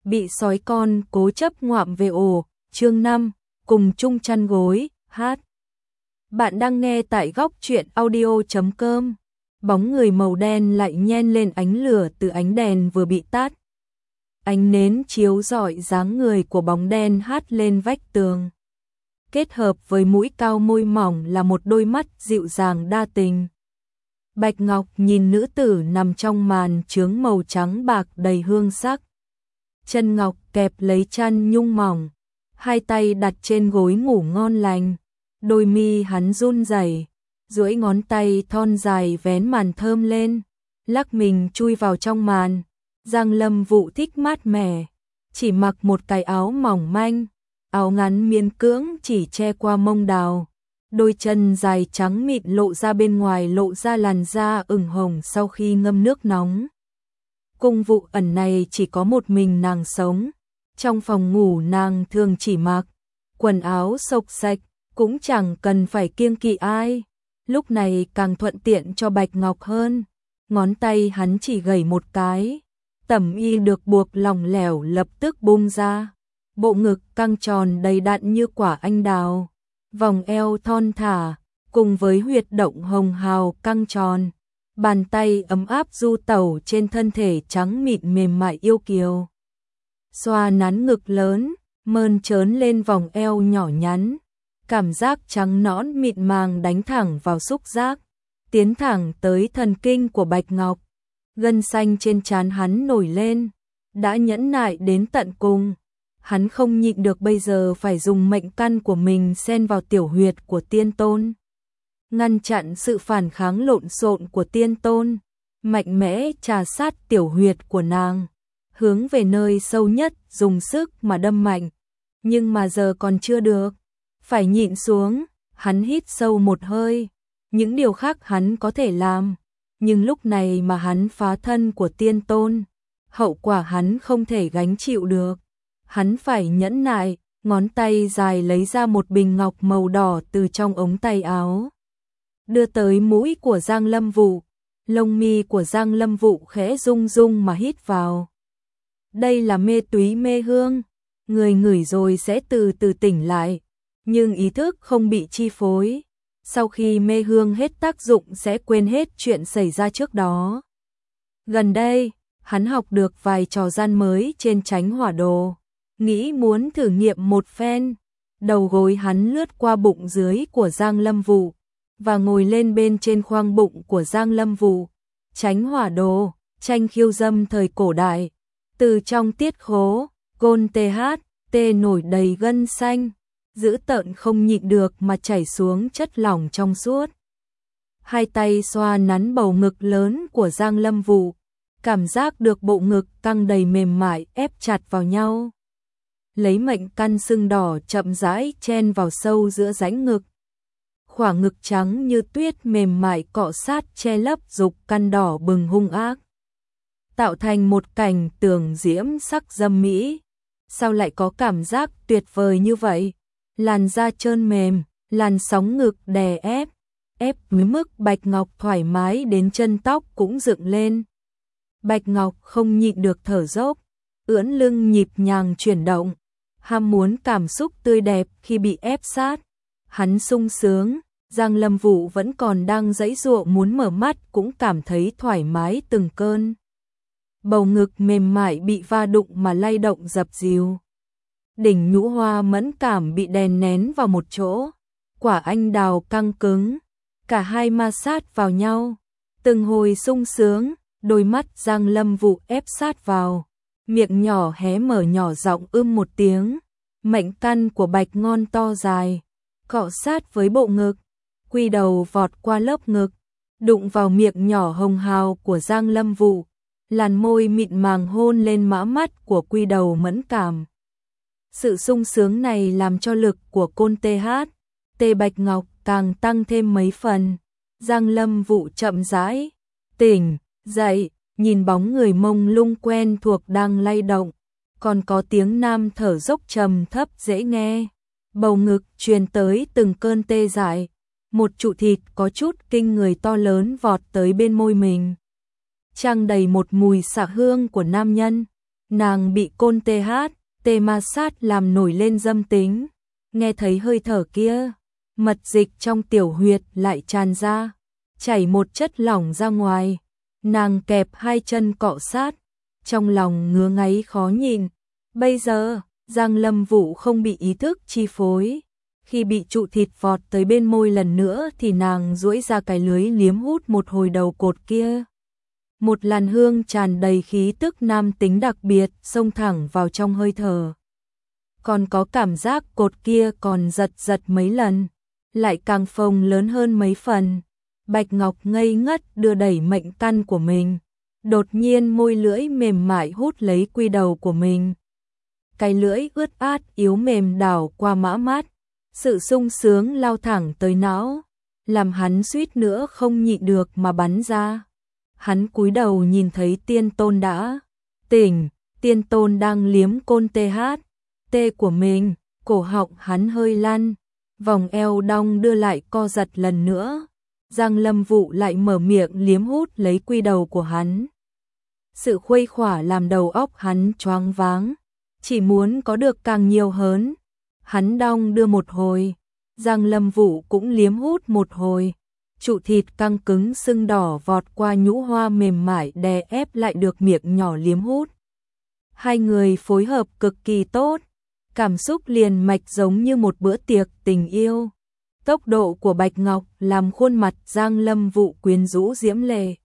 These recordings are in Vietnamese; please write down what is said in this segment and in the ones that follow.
bị sói con cố chấp ngoạm về ổ, chương 5, cùng chung chăn gối, hát. Bạn đang nghe tại góc truyện audio.com. Bóng người màu đen lại nhen lên ánh lửa từ ánh đèn vừa bị tắt. Ánh nến chiếu rọi dáng người của bóng đen hát lên vách tường. Kết hợp với mũi cao môi mỏng là một đôi mắt dịu dàng đa tình. Bạch Ngọc nhìn nữ tử nằm trong màn chướng màu trắng bạc đầy hương sắc. Chân ngọc kẹp lấy chăn nhung mỏng, hai tay đặt trên gối ngủ ngon lành. Đôi mi hắn run rẩy, duỗi ngón tay thon dài vén màn thơm lên, lắc mình chui vào trong màn. Giang Lâm Vũ thích mát mẻ, chỉ mặc một cái áo mỏng manh, áo ngắn miễn cưỡng chỉ che qua mông đào. Đôi chân dài trắng mịn lộ ra bên ngoài, lộ ra làn da ửng hồng sau khi ngâm nước nóng. Cung Vụ Ẩn này chỉ có một mình nàng sống. Trong phòng ngủ nàng thường chỉ mặc quần áo xộc xạch, cũng chẳng cần phải kiêng kỵ ai. Lúc này càng thuận tiện cho Bạch Ngọc hơn. Ngón tay hắn chỉ gẩy một cái, tẩm y được buộc lỏng lẻo lập tức bung ra. Bộ ngực căng tròn đầy đặn như quả anh đào, vòng eo thon thả, cùng với huyệt động hồng hào căng tròn. Bàn tay ấm áp du tẩu trên thân thể trắng mịn mềm mại yêu kiều. Xoa nắn ngực lớn, mơn trớn lên vòng eo nhỏ nhắn. Cảm giác trắng nõn mịn màng đánh thẳng vào xúc giác, tiến thẳng tới thần kinh của Bạch Ngọc. Gân xanh trên trán hắn nổi lên, đã nhẫn nại đến tận cùng. Hắn không nhịn được bây giờ phải dùng mệnh căn của mình xen vào tiểu huyệt của tiên tôn, ngăn chặn sự phản kháng lộn xộn của tiên tôn, mạnh mẽ trà sát tiểu huyệt của nàng, hướng về nơi sâu nhất dùng sức mà đâm mạnh. Nhưng mà giờ còn chưa được, phải nhịn xuống. Hắn hít sâu một hơi, những điều khác hắn có thể làm, nhưng lúc này mà hắn phá thân của tiên tôn, hậu quả hắn không thể gánh chịu được. Hắn phải nhẫn nại, ngón tay dài lấy ra một bình ngọc màu đỏ từ trong ống tay áo, đưa tới mũi của Giang Lâm Vũ. Lông mi của Giang Lâm Vũ khẽ rung rung mà hít vào. Đây là mê túy mê hương, người ngửi rồi sẽ từ từ tỉnh lại, nhưng ý thức không bị chi phối. Sau khi mê hương hết tác dụng sẽ quên hết chuyện xảy ra trước đó. Gần đây, hắn học được vài trò gian mới trên Chánh Hỏa Đồ, nghĩ muốn thử nghiệm một phen. Đầu gối hắn lướt qua bụng dưới của Giang Lâm Vũ và ngồi lên bên trên khoang bụng của Giang Lâm Vũ. Chánh Hỏa Đồ, tranh khiêu dâm thời cổ đại. Từ trong tiết khố, gôn THT nổi đầy gân xanh, dữ tợn không nhịn được mà chảy xuống chất lỏng trong suốt. Hai tay xoa nắn bầu ngực lớn của Giang Lâm Vũ, cảm giác được bộ ngực căng đầy mềm mại ép chặt vào nhau. Lấy mệnh căn sưng đỏ chậm rãi chen vào sâu giữa rãnh ngực. Khoảng ngực trắng như tuyết mềm mại cọ sát che lấp dục căn đỏ bừng hung ác, tạo thành một cảnh tường diễm sắc dâm mỹ. Sao lại có cảm giác tuyệt vời như vậy? Làn da trơn mềm, làn sóng ngực đè ép với mức Bạch Ngọc thoải mái đến chân tóc cũng dựng lên. Bạch Ngọc không nhịn được thở dốc, ưỡn lưng nhịp nhàng chuyển động, ham muốn cảm xúc tươi đẹp khi bị ép sát. Hắn sung sướng, Giang Lâm Vũ vẫn còn đang giãy giụa muốn mở mắt cũng cảm thấy thoải mái từng cơn. Bầu ngực mềm mại bị va đụng mà lay động dập dìu. Đỉnh nhũ hoa mẫn cảm bị đè nén vào một chỗ, quả anh đào căng cứng, cả hai ma sát vào nhau, từng hồi sung sướng. Đôi mắt Giang Lâm Vũ ép sát vào, miệng nhỏ hé mở nhỏ giọng một tiếng. Mệnh căn của Bạch Ngon to dài, cọ sát với bộ ngực, quy đầu vọt qua lớp ngực, đụng vào miệng nhỏ hồng hào của Giang Lâm Vũ. Làn môi mịn màng hôn lên mã mắt của quy đầu mẫn cảm. Sự sung sướng này làm cho lực của côn THT Bạch Ngọc càng tăng thêm mấy phần. Giang Lâm Vũ chậm rãi tỉnh dậy, nhìn bóng người mông lung quen thuộc đang lay động, còn có tiếng nam thở dốc trầm thấp dễ nghe. Bầu ngực truyền tới từng cơn tê dại, một trụ thịt có chút kinh người to lớn vọt tới bên môi mình, tràn đầy một mùi xạ hương của nam nhân. nàng bị côn THT ma sát làm nổi lên dâm tính, nghe thấy hơi thở kia, mật dịch trong tiểu huyệt lại tràn ra, chảy một chất lỏng ra ngoài, nàng kẹp hai chân cọ sát, trong lòng ngứa ngáy khó nhịn. Bây giờ, Giang Lâm Vũ không bị ý thức chi phối, khi bị trụ thịt vọt tới bên môi lần nữa thì nàng duỗi ra cái lưới liếm hút một hồi đầu cột kia. Một làn hương tràn đầy khí tức nam tính đặc biệt xông thẳng vào trong hơi thở. Còn có cảm giác cột kia còn giật giật mấy lần, lại càng phồng lớn hơn mấy phần. Bạch Ngọc ngây ngất đưa đẩy mệnh căn của mình, đột nhiên môi lưỡi mềm mại hút lấy quy đầu của mình. Cái lưỡi ướt át yếu mềm đảo qua mã mắt, sự sung sướng lao thẳng tới não, làm hắn suýt nữa không nhịn được mà bắn ra. Hắn cúi đầu nhìn thấy Tiên Tôn đã tỉnh, Tiên Tôn đang liếm côn THT của mình, cổ họng hắn hơi lăn, vòng eo đong đưa lại co giật lần nữa. Giang Lâm Vũ lại mở miệng liếm hút lấy quy đầu của hắn. Sự khuây khỏa làm đầu óc hắn choáng váng, chỉ muốn có được càng nhiều hơn. Hắn đong đưa một hồi, Giang Lâm Vũ cũng liếm hút một hồi. Trụ thịt căng cứng sưng đỏ vọt qua nhũ hoa mềm mại đè ép lại được miệng nhỏ liếm hút. Hai người phối hợp cực kỳ tốt, cảm xúc liền mạch giống như một bữa tiệc tình yêu. Tốc độ của Bạch Ngọc làm khuôn mặt Giang Lâm Vũ quyến rũ diễm lệ.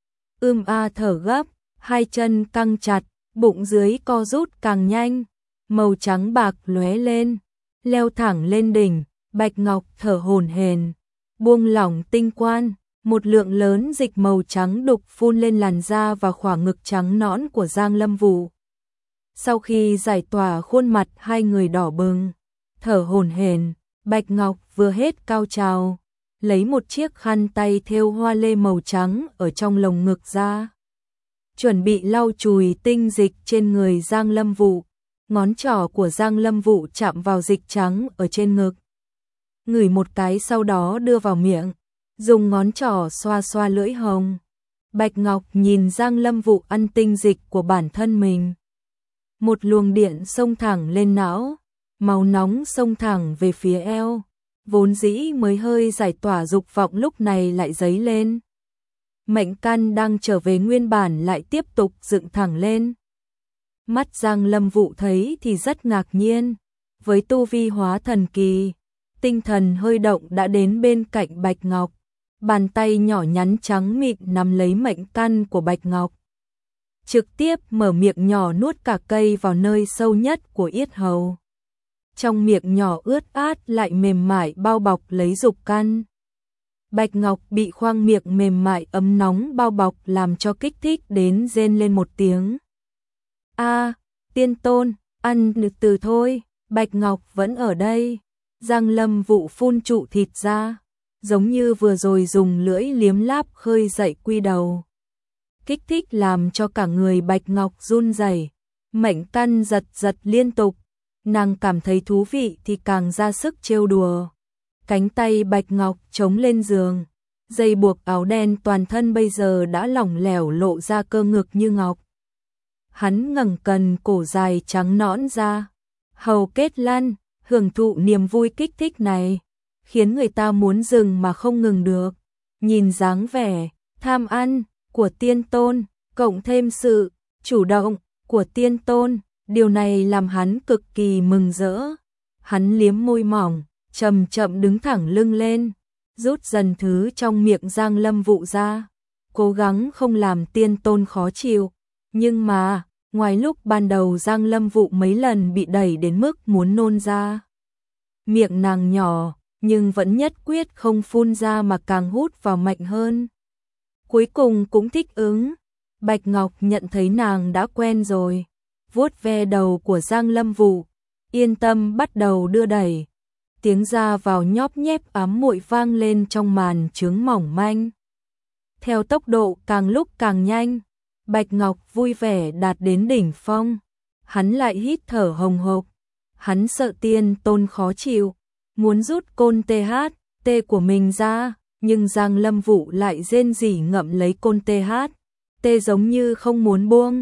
Thở gấp, hai chân căng chặt, bụng dưới co rút càng nhanh, màu trắng bạc lóe lên, leo thẳng lên đỉnh. Bạch Ngọc thở hổn hển, buông lỏng tinh quan, một lượng lớn dịch màu trắng đục phun lên làn da và khoảng ngực trắng nõn của Giang Lâm Vũ. Sau khi giải tỏa khuôn mặt hai người đỏ bừng, thở hổn hển, Bạch Ngọc vừa hết cao trào, lấy một chiếc khăn tay thêu hoa lê màu trắng ở trong lồng ngực ra, chuẩn bị lau chùi tinh dịch trên người Giang Lâm Vũ. Ngón trỏ của Giang Lâm Vũ chạm vào dịch trắng ở trên ngực, ngửi một cái sau đó đưa vào miệng, dùng ngón trỏ xoa xoa lưỡi hồng. Bạch Ngọc nhìn Giang Lâm Vũ ăn tinh dịch của bản thân mình. Một luồng điện xông thẳng lên não, máu nóng xông thẳng về phía eo, vốn dĩ mới hơi giải tỏa dục vọng lúc này lại dấy lên. Mệnh căn đang trở về nguyên bản lại tiếp tục dựng thẳng lên. Mắt Giang Lâm Vũ thấy thì rất ngạc nhiên, với tu vi hóa thần kỳ, tinh thần hơi động đã đến bên cạnh Bạch Ngọc, bàn tay nhỏ nhắn trắng mịn nắm lấy mệnh căn của Bạch Ngọc, trực tiếp mở miệng nhỏ nuốt cả cây vào nơi sâu nhất của yết hầu. Trong miệng nhỏ ướt át lại mềm mại bao bọc lấy dục căn. Bạch Ngọc bị khoang miệng mềm mại ấm nóng bao bọc làm cho kích thích đến rên lên một tiếng. Tiên Tôn, ăn từ thôi, Bạch Ngọc vẫn ở đây. Giang Lâm Vũ phun trụ thịt ra, giống như vừa rồi dùng lưỡi liếm láp khơi dậy quy đầu. Kích thích làm cho cả người Bạch Ngọc run rẩy, mệnh căn giật giật liên tục. Nàng cảm thấy thú vị thì càng ra sức trêu đùa. Cánh tay Bạch Ngọc chống lên giường, dây buộc áo đen toàn thân bây giờ đã lỏng lẻo lộ ra cơ ngực như ngọc. Hắn ngẩng cần cổ dài trắng nõn ra, hầu kết lăn, hưởng thụ niềm vui kích thích này, khiến người ta muốn dừng mà không ngừng được. Nhìn dáng vẻ tham ăn của Tiên Tôn, cộng thêm sự chủ động của Tiên Tôn, điều này làm hắn cực kỳ mừng rỡ. Hắn liếm môi mỏng, chậm chậm đứng thẳng lưng lên, rút dần thứ trong miệng Giang Lâm Vũ ra, cố gắng không làm Tiên Tôn khó chịu. Nhưng mà, ngoài lúc ban đầu Giang Lâm Vũ mấy lần bị đẩy đến mức muốn nôn ra. Miệng nàng nhỏ, nhưng vẫn nhất quyết không phun ra mà càng hút vào mạnh hơn. Cuối cùng cũng thích ứng. Bạch Ngọc nhận thấy nàng đã quen rồi, vuốt ve đầu của Giang Lâm Vũ, yên tâm bắt đầu đưa đẩy. Tiếng ra vào nhóp nhép ám muội vang lên trong màn trướng mỏng manh. Theo tốc độ càng lúc càng nhanh, Bạch Ngọc vui vẻ đạt đến đỉnh phong. Hắn lại hít thở hồng hộc. Hắn sợ Tiên Tôn khó chịu, muốn rút côn THT của mình ra, nhưng Giang Lâm Vũ lại rên rỉ ngậm lấy côn THT giống như không muốn buông.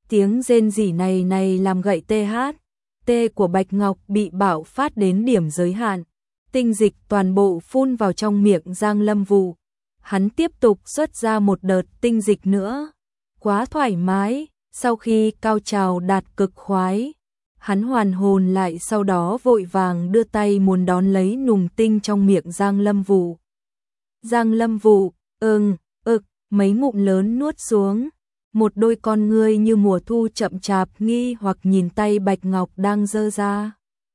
Tiếng rên rỉ này làm gậy THT của Bạch Ngọc bị bạo phát đến điểm giới hạn. Tinh dịch toàn bộ phun vào trong miệng Giang Lâm Vũ. Hắn tiếp tục xuất ra một đợt tinh dịch nữa. Quá thoải mái, sau khi cao trào đạt cực khoái, hắn hoàn hồn lại, sau đó vội vàng đưa tay muốn đón lấy nùng tinh trong miệng Giang Lâm Vũ. Giang Lâm Vũ, mấy ngụm lớn nuốt xuống. Một đôi con ngươi như mùa thu chậm chạp nghi hoặc nhìn tay Bạch Ngọc đang giơ ra.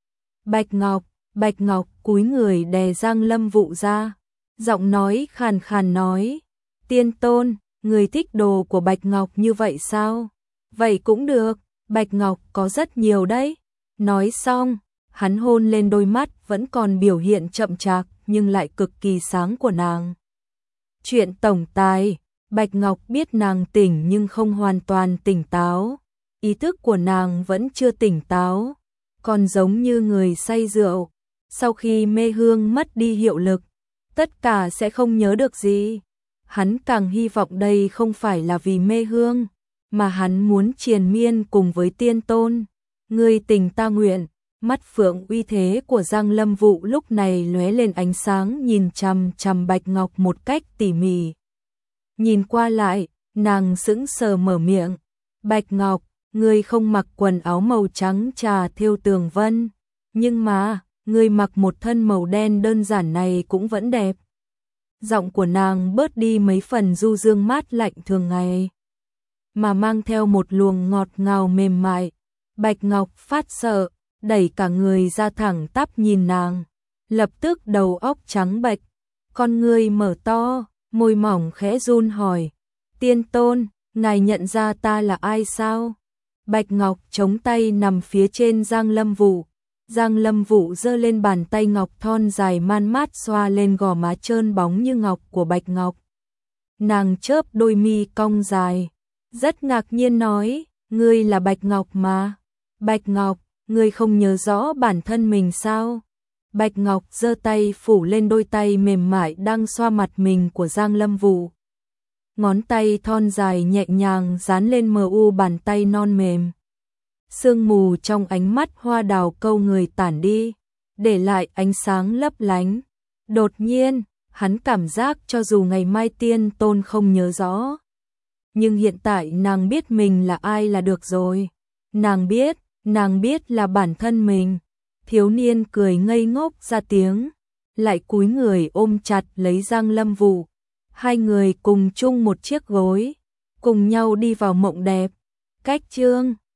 Bạch Ngọc cúi người đè Giang Lâm Vũ ra. Giọng nói khàn khàn nói, tiên tôn, người thích đồ của Bạch Ngọc như vậy sao? Vậy cũng được, Bạch Ngọc có rất nhiều đấy. Nói xong, hắn hôn lên đôi mắt vẫn còn biểu hiện chậm chạp nhưng lại cực kỳ sáng của nàng. Chuyện tổng tài, Bạch Ngọc biết nàng tỉnh nhưng không hoàn toàn tỉnh táo. Ý thức của nàng vẫn chưa tỉnh táo, còn giống như người say rượu. Sau khi mê hương mất đi hiệu lực, tất cả sẽ không nhớ được gì. Hắn càng hy vọng đây không phải là vì mê hương, mà hắn muốn triền miên cùng với tiên tôn. Ngươi tình ta nguyện. Mắt phượng uy thế của Giang Lâm Vũ lúc này lóe lên ánh sáng, nhìn chằm chằm Bạch Ngọc một cách tỉ mỉ. Nhìn qua lại, nàng sững sờ mở miệng. Bạch Ngọc, ngươi không mặc quần áo màu trắng trà thêu tường vân, nhưng mà, ngươi mặc một thân màu đen đơn giản này cũng vẫn đẹp. Giọng của nàng bớt đi mấy phần du dương mát lạnh thường ngày, mà mang theo một luồng ngọt ngào mềm mại. Bạch Ngọc phát sợ, đẩy cả người ra thẳng tắp nhìn nàng, lập tức đầu óc trắng bệch, con ngươi mở to, môi mỏng khẽ run hỏi, tiên tôn, ngài nhận ra ta là ai sao? Bạch Ngọc chống tay nằm phía trên Giang Lâm Vũ. Giang Lâm Vũ giơ lên bàn tay ngọc thon dài man mát xoa lên gò má trơn bóng như ngọc của Bạch Ngọc. Nàng chớp đôi mi cong dài, rất ngạc nhiên nói, ngươi là Bạch Ngọc mà. Bạch Ngọc, ngươi không nhớ rõ bản thân mình sao? Bạch Ngọc giơ tay phủ lên đôi tay mềm mại đang xoa mặt mình của Giang Lâm Vũ. Ngón tay thon dài nhẹ nhàng dán lên mờ u bàn tay non mềm. Sương mù trong ánh mắt hoa đào câu người tản đi, để lại ánh sáng lấp lánh. Đột nhiên, hắn cảm giác cho dù ngày mai tiên tôn không nhớ rõ, nhưng hiện tại nàng biết mình là ai là được rồi. Nàng biết là bản thân mình. Thiếu niên cười ngây ngốc ra tiếng, lại cúi người ôm chặt lấy Giang Lâm Vũ. Hai người cùng chung một chiếc gối, cùng nhau đi vào mộng đẹp. Cách chương